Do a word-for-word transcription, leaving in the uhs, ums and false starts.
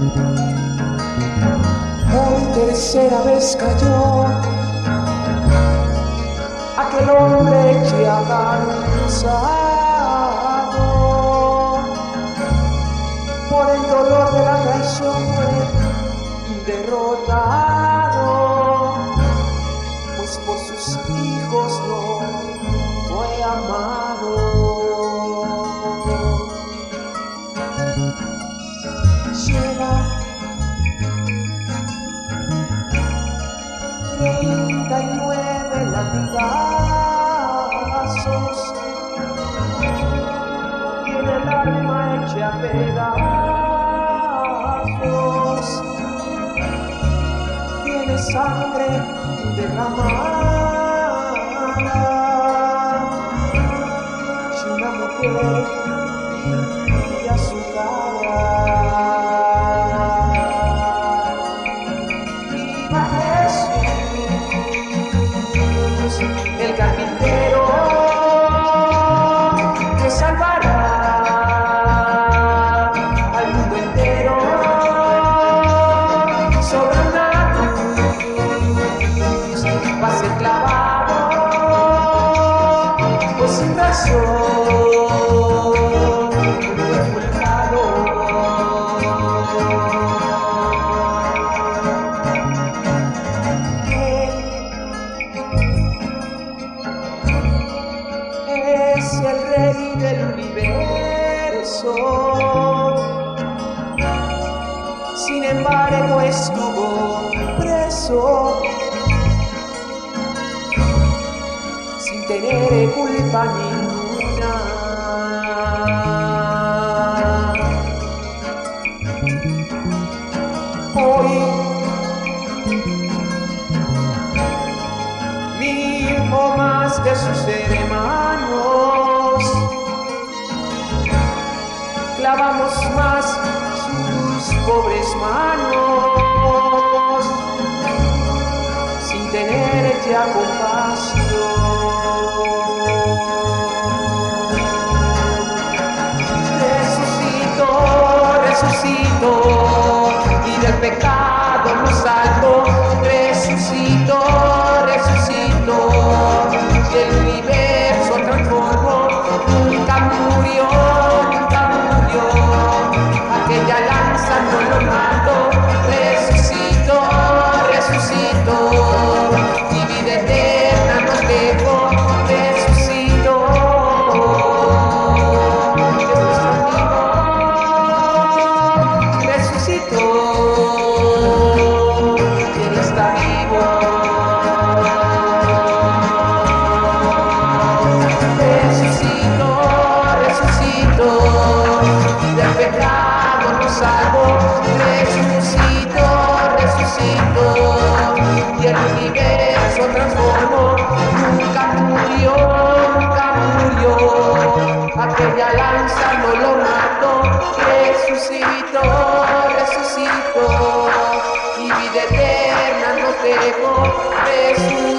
Por tercera vez cayó aquel hombre ya cansado, por el dolor de la traición fue derrotado, pues por sus hijos no fue amado. Lleva treinta y nueve latigazos y en el alma hecha pedazos, tiene sangre derramada y una mujer limpia su cara. Viva Jesús, el carpintero que salvará al mundo entero sobre una cruz. Va a ser clavado, pues sin razón fue culpado. Él es el rey del universo, sin embargo estuvo preso, sin tener culpa ninguna. Hoy mismo más que sus hermanos, clavamos más sus pobres manos, sin tener ya compasión. Resucitó, resucitó, y del pecado nos salvó. Resucitó, resucitó, y el universo transformó. Nunca murió, nunca murió, aquella lanza no lo mató. Resucitó, resucitó, y vida eterna nos dejó. Resucitó, es nuestro amigo. Resucitó, Él está vivo. Resucitó, resucitó, y del pecado nos salvó. Resucitó, resucitó, y el universo transformó. Nunca murió, nunca murió, aquella lanza no lo mató. Resucitó, resucitó, y vida eterna nos dejó. Resucitó.